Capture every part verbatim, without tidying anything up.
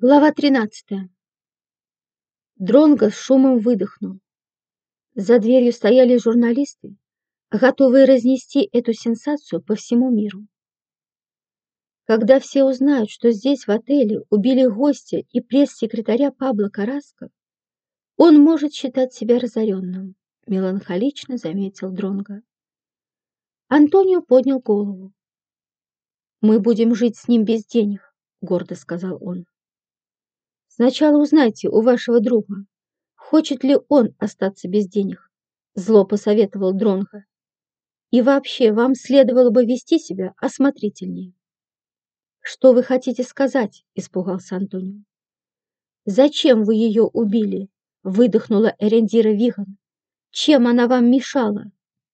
Глава тринадцатая. Дронго с шумом выдохнул. За дверью стояли журналисты, готовые разнести эту сенсацию по всему миру. Когда все узнают, что здесь, в отеле, убили гостя и пресс-секретаря Пабло Карраско, он может считать себя разоренным, меланхолично заметил Дронго. Антонио поднял голову. «Мы будем жить с ним без денег», — гордо сказал он. «Сначала узнайте у вашего друга, хочет ли он остаться без денег», — зло посоветовал Дронго. «И вообще, вам следовало бы вести себя осмотрительнее». «Что вы хотите сказать?» — испугался Антонио. «Зачем вы ее убили?» — выдохнула Эрендира Виган. «Чем она вам мешала?»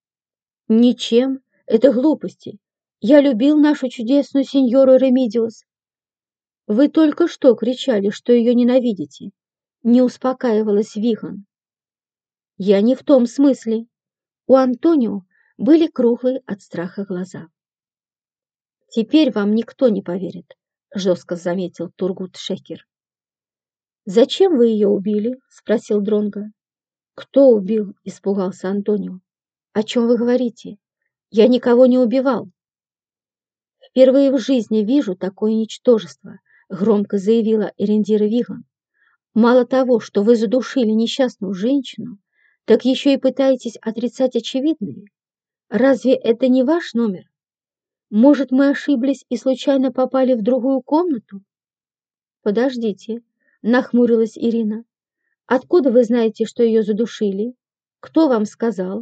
«Ничем. Это глупости. Я любил нашу чудесную сеньору Ремидиус». «Вы только что кричали, что ее ненавидите», — не успокаивалась Виган. «Я не в том смысле». У Антонио были круглые от страха глаза. «Теперь вам никто не поверит», — жестко заметил Тургут Шекер. «Зачем вы ее убили?» — спросил Дронго. «Кто убил?» — испугался Антонио. «О чем вы говорите? Я никого не убивал». «Впервые в жизни вижу такое ничтожество», — громко заявила Эрендира Виган. «Мало того, что вы задушили несчастную женщину, так еще и пытаетесь отрицать очевидное. Разве это не ваш номер? Может, мы ошиблись и случайно попали в другую комнату?» «Подождите», — нахмурилась Ирина. «Откуда вы знаете, что ее задушили? Кто вам сказал?»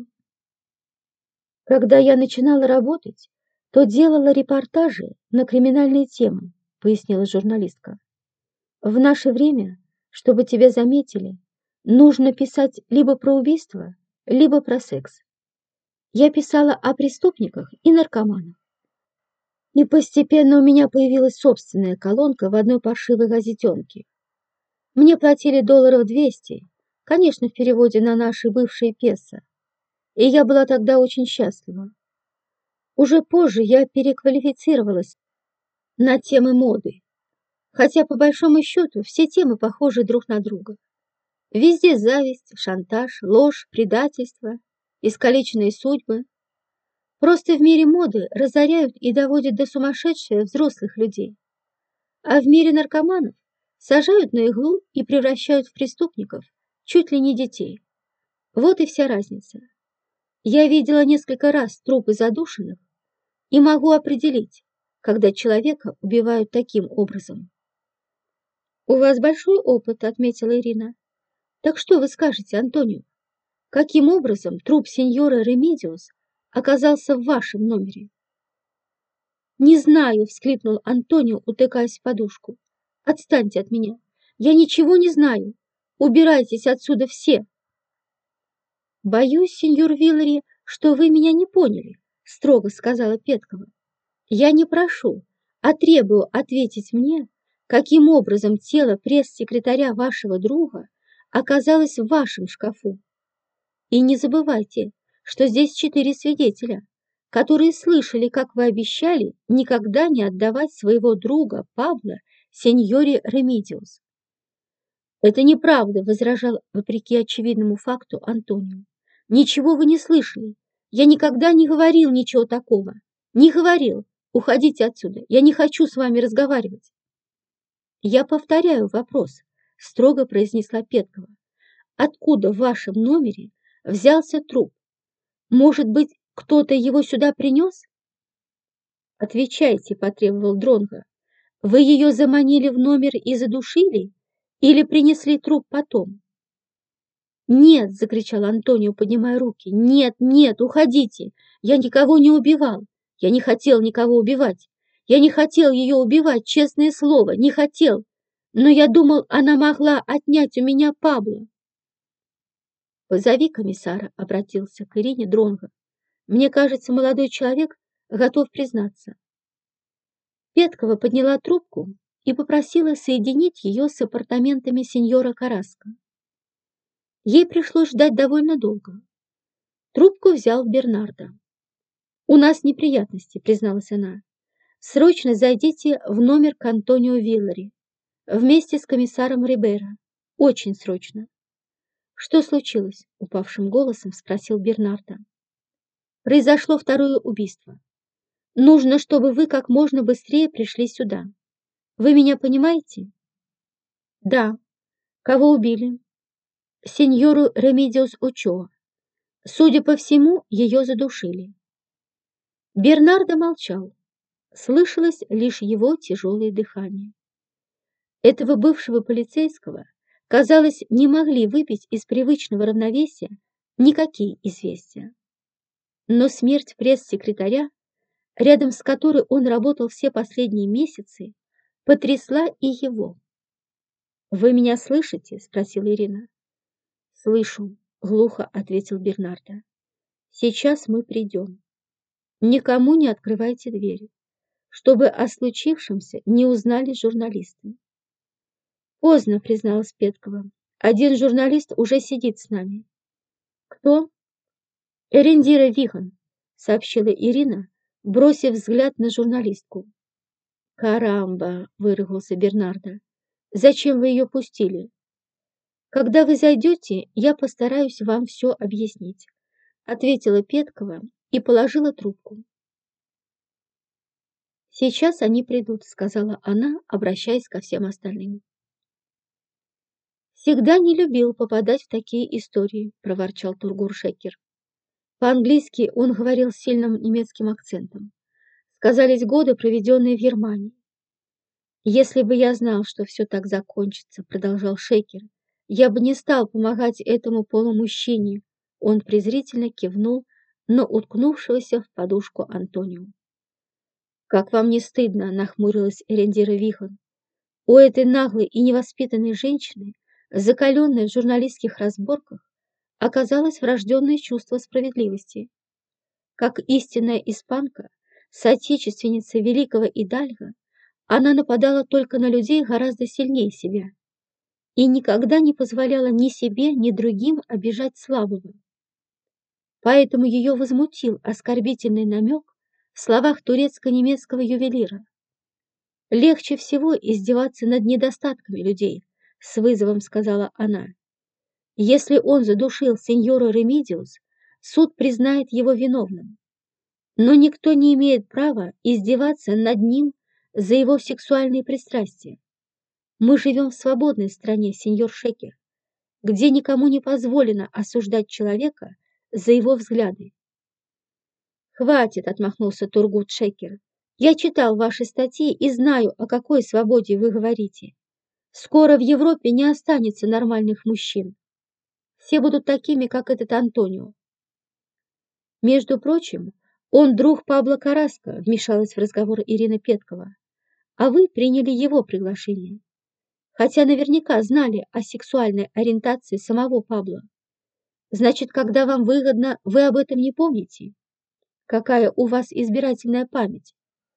«Когда я начинала работать, то делала репортажи на криминальные темы», — пояснила журналистка. «В наше время, чтобы тебя заметили, нужно писать либо про убийство, либо про секс. Я писала о преступниках и наркоманах. И постепенно у меня появилась собственная колонка в одной паршивой газетенке. Мне платили долларов двести, конечно, в переводе на наши бывшие песо, и я была тогда очень счастлива. Уже позже я переквалифицировалась на темы моды, хотя по большому счету все темы похожи друг на друга. Везде зависть, шантаж, ложь, предательство, искалеченные судьбы. Просто в мире моды разоряют и доводят до сумасшествия взрослых людей, а в мире наркоманов сажают на иглу и превращают в преступников чуть ли не детей. Вот и вся разница. Я видела несколько раз трупы задушенных и могу определить, когда человека убивают таким образом. «У вас большой опыт», — отметила Ирина. «Так что вы скажете, Антонио? Каким образом труп сеньора Ремидиус оказался в вашем номере?» «Не знаю», — всхлипнул Антонио, утыкаясь в подушку. «Отстаньте от меня. Я ничего не знаю. Убирайтесь отсюда все». «Боюсь, сеньор Виллари, что вы меня не поняли», — строго сказала Петкова. «Я не прошу, а требую ответить мне, каким образом тело пресс-секретаря вашего друга оказалось в вашем шкафу. И не забывайте, что здесь четыре свидетеля, которые слышали, как вы обещали никогда не отдавать своего друга Пабло сеньоре Ремидиус». «Это неправда», — возражал, вопреки очевидному факту, Антонио. «Ничего вы не слышали. Я никогда не говорил ничего такого. Не говорил. Уходите отсюда. Я не хочу с вами разговаривать». «Я повторяю вопрос», — строго произнесла Петкова. «Откуда в вашем номере взялся труп? Может быть, кто-то его сюда принес?» «Отвечайте», — потребовал Дронго. «Вы ее заманили в номер и задушили? Или принесли труп потом?» «Нет!» — закричал Антонио, поднимая руки. «Нет, нет, уходите! Я никого не убивал! Я не хотел никого убивать! Я не хотел ее убивать, честное слово, не хотел! Но я думал, она могла отнять у меня Пабло!» «Позови комиссара», — обратился к Ирине Дронго. «Мне кажется, молодой человек готов признаться». Петкова подняла трубку и попросила соединить ее с апартаментами сеньора Карраско. Ей пришлось ждать довольно долго. Трубку взял Бернардо. «У нас неприятности», — призналась она. «Срочно зайдите в номер к Антонио Виллари. Вместе с комиссаром Рибейро. Очень срочно. Что случилось? Упавшим голосом спросил Бернардо. Произошло второе убийство. Нужно, чтобы вы как можно быстрее пришли сюда. Вы меня понимаете? Да. Кого убили? Сеньору Ремедиос Очоа. Судя по всему, ее задушили. Бернардо молчал. Слышалось лишь его тяжелое дыхание. Этого бывшего полицейского, казалось, не могли выбить из привычного равновесия никакие известия. Но смерть пресс-секретаря, рядом с которой он работал все последние месяцы, потрясла и его. «Вы меня слышите?» – спросила Ирина. «Слышу», – глухо ответил Бернардо. «Сейчас мы придем. Никому не открывайте двери, чтобы о случившемся не узнали журналисты». «Поздно», – призналась Петкова. «Один журналист уже сидит с нами». «Кто?» «Эрендира Вихан», – сообщила Ирина, бросив взгляд на журналистку. «Карамба!» – выругался Бернардо. «Зачем вы ее пустили?» «Когда вы зайдете, я постараюсь вам все объяснить», – ответила Петкова и положила трубку. «Сейчас они придут», – сказала она, обращаясь ко всем остальным. «Всегда не любил попадать в такие истории», – проворчал Тургур Шекер. По-английски он говорил с сильным немецким акцентом. Сказались годы, проведенные в Германии. «Если бы я знал, что все так закончится», – продолжал Шекер, – «я бы не стал помогать этому полумужчине». Он презрительно кивнул на уткнувшегося в подушку Антонио. «Как вам не стыдно?» – нахмурилась Эрендира Вихан. У этой наглой и невоспитанной женщины, закаленной в журналистских разборках, оказалось врожденное чувство справедливости. Как истинная испанка, соотечественница великого Идальго, она нападала только на людей гораздо сильнее себя и никогда не позволяла ни себе, ни другим обижать слабого. Поэтому ее возмутил оскорбительный намек в словах турецко-немецкого ювелира. «Легче всего издеваться над недостатками людей», — с вызовом сказала она. «Если он задушил сеньора Ремедиос, суд признает его виновным. Но никто не имеет права издеваться над ним за его сексуальные пристрастия. Мы живем в свободной стране, сеньор Шекер, где никому не позволено осуждать человека за его взгляды». «Хватит», — отмахнулся Тургут Шекер. «Я читал ваши статьи и знаю, о какой свободе вы говорите. Скоро в Европе не останется нормальных мужчин. Все будут такими, как этот Антонио». «Между прочим, он друг Пабло Карраско», — вмешалась в разговор Ирина Петкова. «А вы приняли его приглашение, хотя наверняка знали о сексуальной ориентации самого Пабло. Значит, когда вам выгодно, вы об этом не помните? Какая у вас избирательная память!»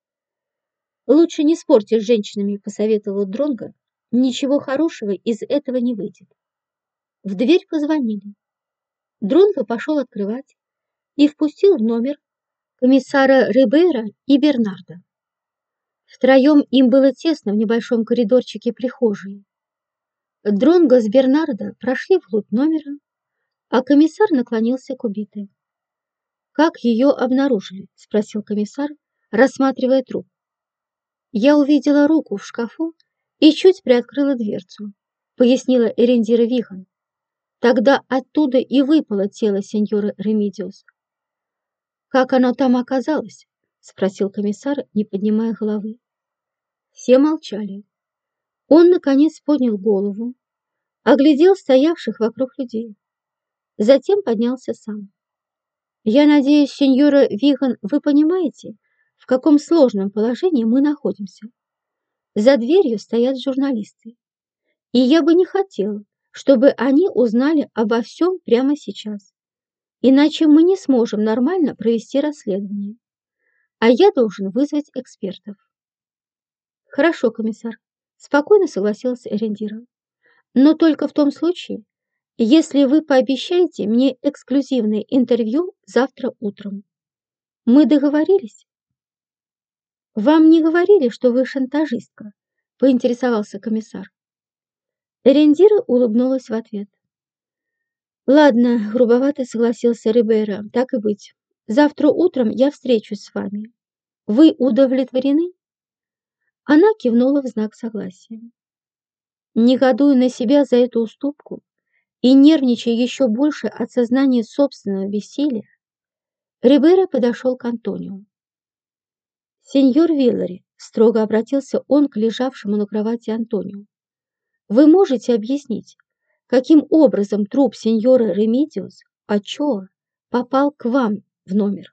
«Лучше не спорьте с женщинами», — посоветовал Дронго. «Ничего хорошего из этого не выйдет». В дверь позвонили. Дронго пошел открывать и впустил в номер комиссара Рибейро и Бернардо. Втроем им было тесно в небольшом коридорчике прихожей. Дронго с Бернардо прошли вглубь номера, а комиссар наклонился к убитой. «Как ее обнаружили?» – спросил комиссар, рассматривая труп. «Я увидела руку в шкафу и чуть приоткрыла дверцу», – пояснила Эрендира Вихан. «Тогда оттуда и выпало тело сеньора Ремедиос». «Как оно там оказалось?» – спросил комиссар, не поднимая головы. Все молчали. Он, наконец, поднял голову, оглядел стоявших вокруг людей. Затем поднялся сам. «Я надеюсь, сеньора Вихан, вы понимаете, в каком сложном положении мы находимся. За дверью стоят журналисты, и я бы не хотел, чтобы они узнали обо всем прямо сейчас. Иначе мы не сможем нормально провести расследование. А я должен вызвать экспертов». «Хорошо, комиссар», – спокойно согласился Эрендира. «Но только в том случае, если вы пообещаете мне эксклюзивное интервью завтра утром. Мы договорились?» «Вам не говорили, что вы шантажистка?» поинтересовался комиссар. Эрендира улыбнулась в ответ. «Ладно», — грубовато согласился Рибейро, — «так и быть. Завтра утром я встречусь с вами. Вы удовлетворены?» Она кивнула в знак согласия. Негодуя на себя за эту уступку и нервничая еще больше от сознания собственного бессилия, Рибейро подошел к Антонио. «Сеньор Виллари», — строго обратился он к лежавшему на кровати Антонио, — «вы можете объяснить, каким образом труп сеньора Ремедиус Ачоа попал к вам в номер?»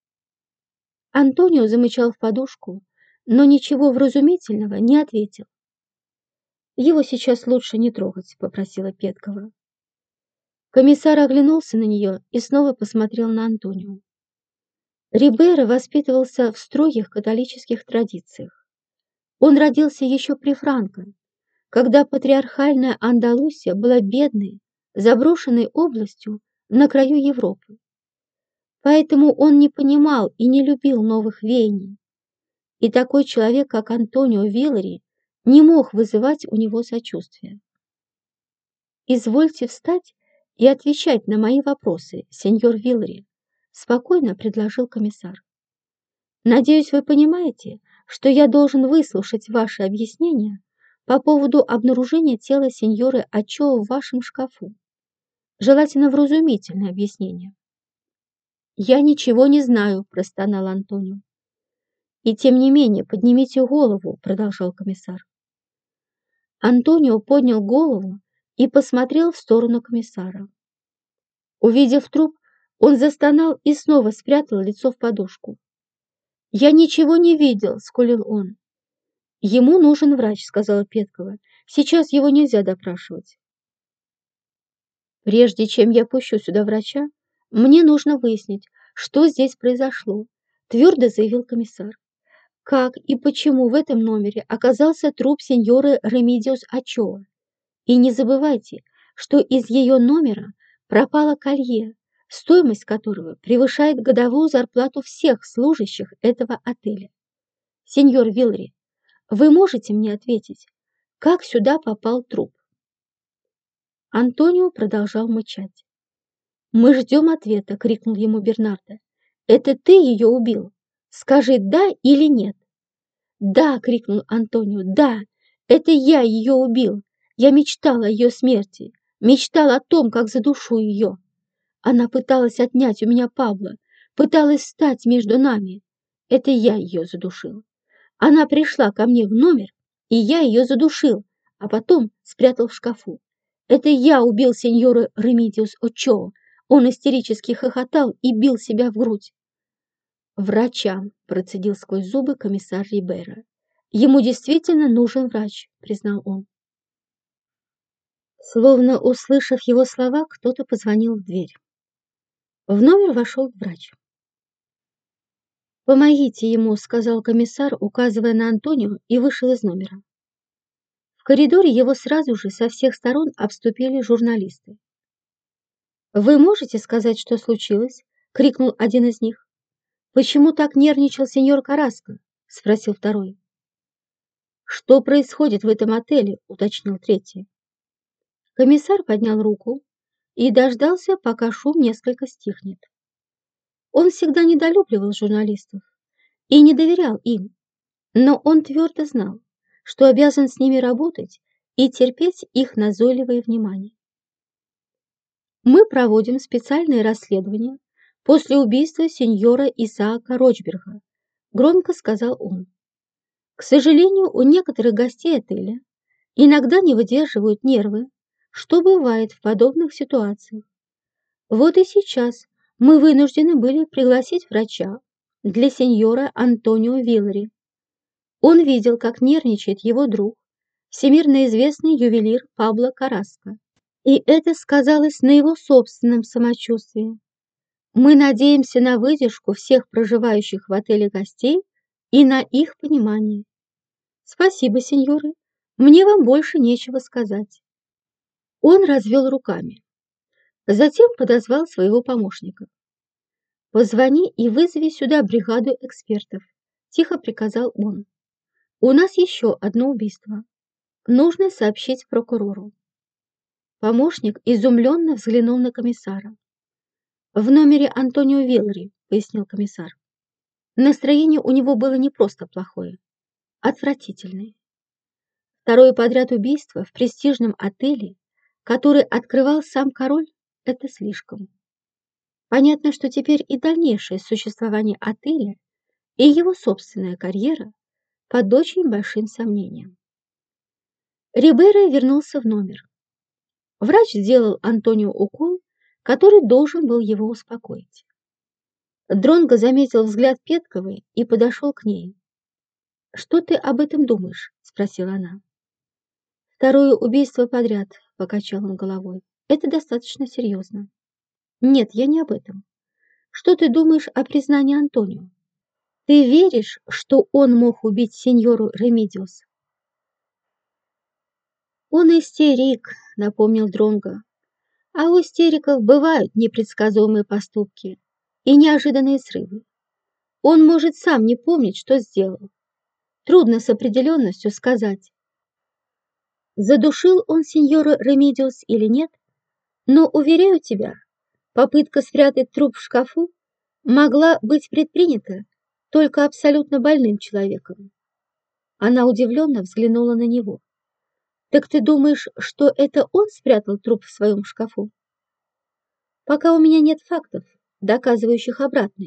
Антонио замычал в подушку, но ничего вразумительного не ответил. «Его сейчас лучше не трогать», — попросила Петкова. Комиссар оглянулся на нее и снова посмотрел на Антонио. Рибейро воспитывался в строгих католических традициях. Он родился еще при Франко, когда патриархальная Андалусия была бедной, заброшенной областью на краю Европы. Поэтому он не понимал и не любил новых веяний. И такой человек, как Антонио Виллари, не мог вызывать у него сочувствия. «Извольте встать и отвечать на мои вопросы, сеньор Виллари», — спокойно предложил комиссар. «Надеюсь, вы понимаете, что я должен выслушать ваши объяснения по поводу обнаружения тела сеньоры Ачоа в вашем шкафу. Желательно вразумительное объяснение». «Я ничего не знаю», — простонал Антонио. «И тем не менее, поднимите голову», — продолжал комиссар. Антонио поднял голову и посмотрел в сторону комиссара. Увидев труп, он застонал и снова спрятал лицо в подушку. «Я ничего не видел», — скулил он. «Ему нужен врач», — сказала Петкова. «Сейчас его нельзя допрашивать». «Прежде чем я пущу сюда врача, мне нужно выяснить, что здесь произошло», — твердо заявил комиссар. «Как и почему в этом номере оказался труп сеньоры Ремедиус Ачоа? И не забывайте, что из ее номера пропало колье, стоимость которого превышает годовую зарплату всех служащих этого отеля. Сеньор Виллари, вы можете мне ответить, как сюда попал труп?» Антонио продолжал мычать. «Мы ждем ответа», — крикнул ему Бернардо. «Это ты ее убил? Скажи «да» или «нет». «Да», — крикнул Антонио, — «да, это я ее убил. Я мечтал о ее смерти, мечтал о том, как задушу ее. Она пыталась отнять у меня Пабло, пыталась встать между нами. Это я ее задушил. Она пришла ко мне в номер, и я ее задушил, а потом спрятал в шкафу. Это я убил сеньора Ремедиус Ачоа». Он истерически хохотал и бил себя в грудь. «Врача», — процедил сквозь зубы комиссар Рибейро. «Ему действительно нужен врач», — признал он. Словно услышав его слова, кто-то позвонил в дверь. В номер вошел врач. «Помогите ему», — сказал комиссар, указывая на Антонио, и вышел из номера. В коридоре его сразу же со всех сторон обступили журналисты. «Вы можете сказать, что случилось?» — крикнул один из них. «Почему так нервничал сеньор Караско?» — спросил второй. «Что происходит в этом отеле?» — уточнил третий. Комиссар поднял руку и дождался, пока шум несколько стихнет. Он всегда недолюбливал журналистов и не доверял им, но он твердо знал, что обязан с ними работать и терпеть их назойливое внимание. «Мы проводим специальное расследование после убийства сеньора Исаака Рочберга», — громко сказал он. «К сожалению, у некоторых гостей отеля иногда не выдерживают нервы, что бывает в подобных ситуациях. Вот и сейчас мы вынуждены были пригласить врача для сеньора Антонио Виллари. Он видел, как нервничает его друг, всемирно известный ювелир Пабло Караско, и это сказалось на его собственном самочувствии. Мы надеемся на выдержку всех проживающих в отеле гостей и на их понимание. Спасибо, сеньоры, мне вам больше нечего сказать». Он развел руками. Затем подозвал своего помощника. «Позвони и вызови сюда бригаду экспертов», — тихо приказал он. У нас еще одно убийство. Нужно сообщить прокурору. Помощник изумленно взглянул на комиссара. «В номере Антонио Виллари», — пояснил комиссар. Настроение у него было не просто плохое, отвратительное. Второе подряд убийство в престижном отеле, который открывал сам король, это слишком. Понятно, что теперь и дальнейшее существование отеля и его собственная карьера под очень большим сомнением. Рибейро вернулся в номер. Врач сделал Антонио укол, который должен был его успокоить. Дронго заметил взгляд Петковой и подошел к ней. «Что ты об этом думаешь?» – спросила она. «Второе убийство подряд», – покачал он головой. «Это достаточно серьезно». «Нет, я не об этом. Что ты думаешь о признании Антонио? Ты веришь, что он мог убить сеньору Ремидиус?» «Он истерик», — напомнил Дронго. «А у истериков бывают непредсказуемые поступки и неожиданные срывы. Он может сам не помнить, что сделал. Трудно с определенностью сказать, задушил он сеньора Ремидиус или нет, но, уверяю тебя, попытка спрятать труп в шкафу могла быть предпринята только абсолютно больным человеком». Она удивленно взглянула на него. «Так ты думаешь, что это он спрятал труп в своем шкафу?» «Пока у меня нет фактов, доказывающих обратное.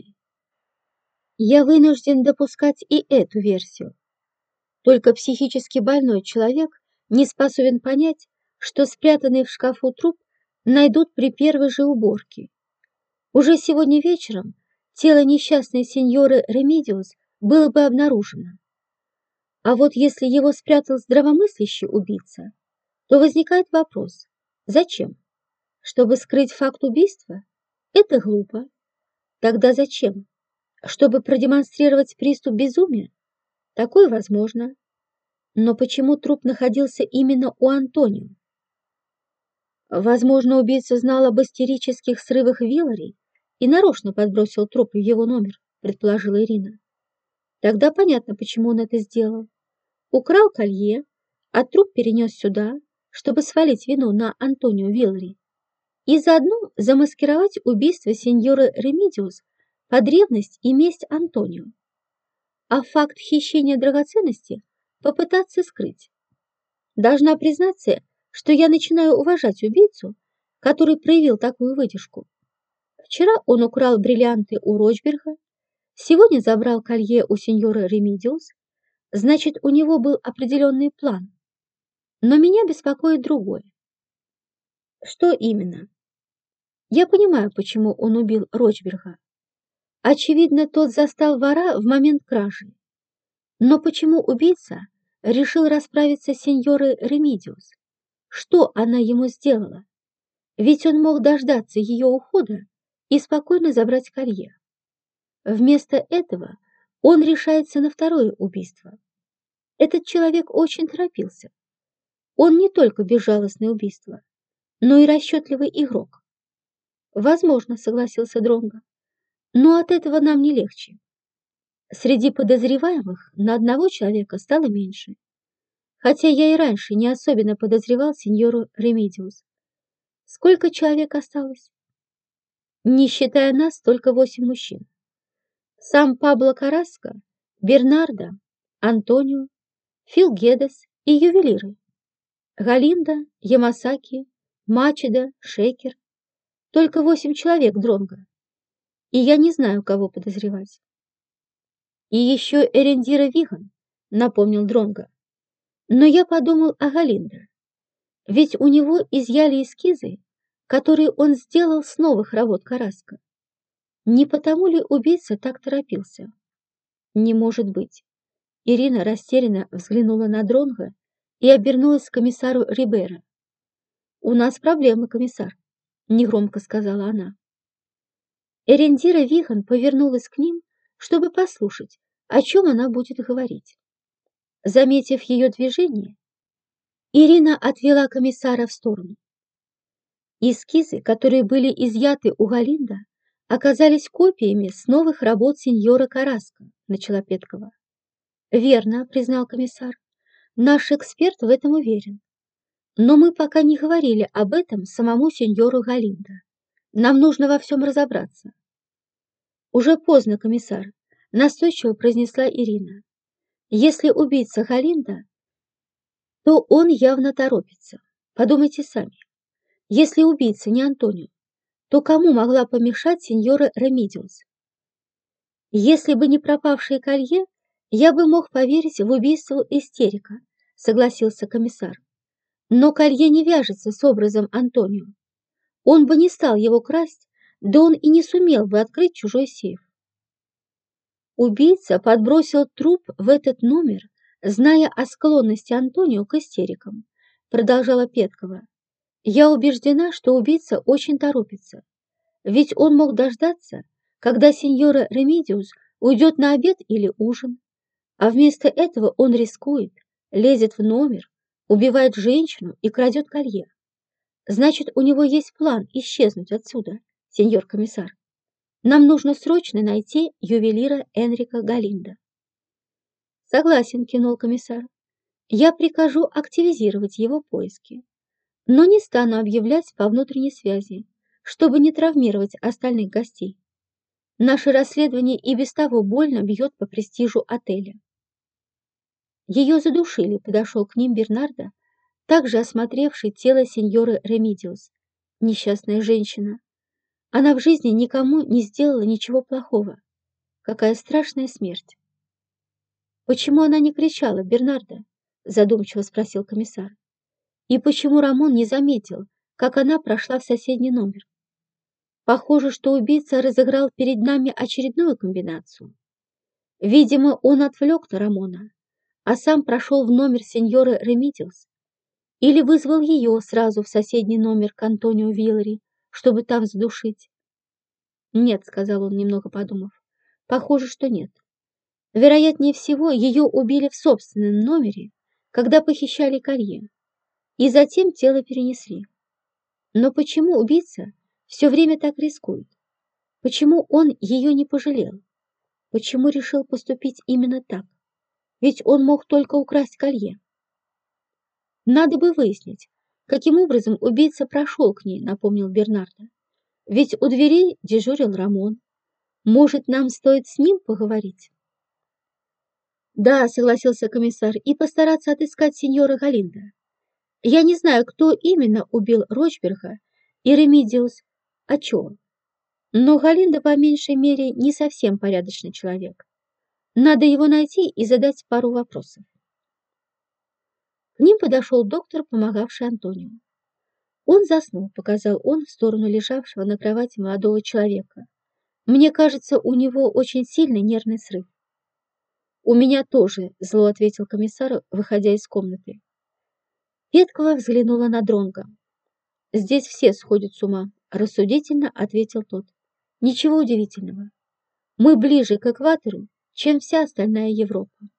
Я вынужден допускать и эту версию. Только психически больной человек не способен понять, что спрятанный в шкафу труп найдут при первой же уборке. Уже сегодня вечером тело несчастной сеньоры Ремидиус было бы обнаружено. А вот если его спрятал здравомыслящий убийца, то возникает вопрос: зачем? Чтобы скрыть факт убийства? Это глупо. Тогда зачем? Чтобы продемонстрировать приступ безумия? Такое возможно. Но почему труп находился именно у Антонио? Возможно, убийца знал об истерических срывах Виллари и нарочно подбросил труп в его номер, предположила Ирина. Тогда понятно, почему он это сделал. Украл колье, а труп перенес сюда, чтобы свалить вину на Антонио Виллари и заодно замаскировать убийство сеньоры Ремидиус под ревность и месть Антонио, а факт хищения драгоценности попытаться скрыть. Должна признаться, что я начинаю уважать убийцу, который проявил такую выдержку. Вчера он украл бриллианты у Рочберга, сегодня забрал колье у сеньора Ремидиус, значит, у него был определенный план. Но меня беспокоит другое. Что именно? Я понимаю, почему он убил Рочберга. Очевидно, тот застал вора в момент кражи. Но почему убийца решил расправиться с сеньорой Ремидиус? Что она ему сделала? Ведь он мог дождаться ее ухода и спокойно забрать колье. Вместо этого он решается на второе убийство. Этот человек очень торопился. Он не только безжалостное убийство, но и расчетливый игрок. Возможно, согласился Дронго, но от этого нам не легче. Среди подозреваемых на одного человека стало меньше, хотя я и раньше не особенно подозревал сеньору Ремидиус. Сколько человек осталось? Не считая нас, только восемь мужчин. Сам Пабло Караско, Бернардо, Антонио, Фил Гедес и ювелиры. Галинда, Ямасаки, Мачеда, Шейкер. Только восемь человек, Дронго. И я не знаю, кого подозревать. И еще Эрендира Виган, напомнил Дронго. Но я подумал о Галинде. Ведь у него изъяли эскизы, которые он сделал с новых работ Караско. Не потому ли убийца так торопился? Не может быть. Ирина растерянно взглянула на Дронго и обернулась к комиссару Рибейро. «У нас проблемы, комиссар», — негромко сказала она. Эрендира Виган повернулась к ним, чтобы послушать, о чем она будет говорить. Заметив ее движение, Ирина отвела комиссара в сторону. Эскизы, которые были изъяты у Галинда, оказались копиями с новых работ сеньора Караско, начала Петкова. Верно, признал комиссар. Наш эксперт в этом уверен. Но мы пока не говорили об этом самому сеньору Галиндо. Нам нужно во всем разобраться. Уже поздно, комиссар, настойчиво произнесла Ирина. Если убийца Галиндо, то он явно торопится. Подумайте сами. Если убийца не Антонио, то кому могла помешать сеньора Ремидиус? Если бы не пропавшее колье, я бы мог поверить в убийство истерика, согласился комиссар. Но колье не вяжется с образом Антонио. Он бы не стал его красть, да он и не сумел бы открыть чужой сейф. Убийца подбросил труп в этот номер, зная о склонности Антонио к истерикам, продолжала Петкова. Я убеждена, что убийца очень торопится, ведь он мог дождаться, когда сеньора Ремидиус уйдет на обед или ужин, а вместо этого он рискует, лезет в номер, убивает женщину и крадет колье. Значит, у него есть план исчезнуть отсюда, сеньор комиссар. Нам нужно срочно найти ювелира Энрика Галиндо. Согласен, кивнул комиссар. Я прикажу активизировать его поиски, но не стану объявлять по внутренней связи, чтобы не травмировать остальных гостей. Наше расследование и без того больно бьет по престижу отеля. Ее задушили, подошел к ним Бернардо, также осмотревший тело сеньоры Ремидиус. Несчастная женщина. Она в жизни никому не сделала ничего плохого. Какая страшная смерть. Почему она не кричала, Бернардо? Задумчиво спросил комиссар. И почему Рамон не заметил, как она прошла в соседний номер? Похоже, что убийца разыграл перед нами очередную комбинацию. Видимо, он отвлек на Рамона, а сам прошел в номер сеньоры Ремидиус или вызвал ее сразу в соседний номер к Антонио Виллари, чтобы там задушить. Нет, сказал он, немного подумав. Похоже, что нет. Вероятнее всего, ее убили в собственном номере, когда похищали колье, и затем тело перенесли. Но почему убийца все время так рискует? Почему он ее не пожалел? Почему решил поступить именно так? Ведь он мог только украсть колье. Надо бы выяснить, каким образом убийца прошел к ней, напомнил Бернардо. Ведь у дверей дежурил Рамон. Может, нам стоит с ним поговорить? Да, согласился комиссар, и постараться отыскать сеньора Галиндо. Я не знаю, кто именно убил Рочберга и Ремидиус Ачо, но Галиндо по меньшей мере не совсем порядочный человек. Надо его найти и задать пару вопросов. К ним подошел доктор, помогавший Антонио. Он заснул, показал он в сторону лежавшего на кровати молодого человека. Мне кажется, у него очень сильный нервный срыв. У меня тоже, зло ответил комиссар, выходя из комнаты. Петкова взглянула на Дронга. Здесь все сходят с ума, рассудительно ответил тот. Ничего удивительного. Мы ближе к экватору, чем вся остальная Европа.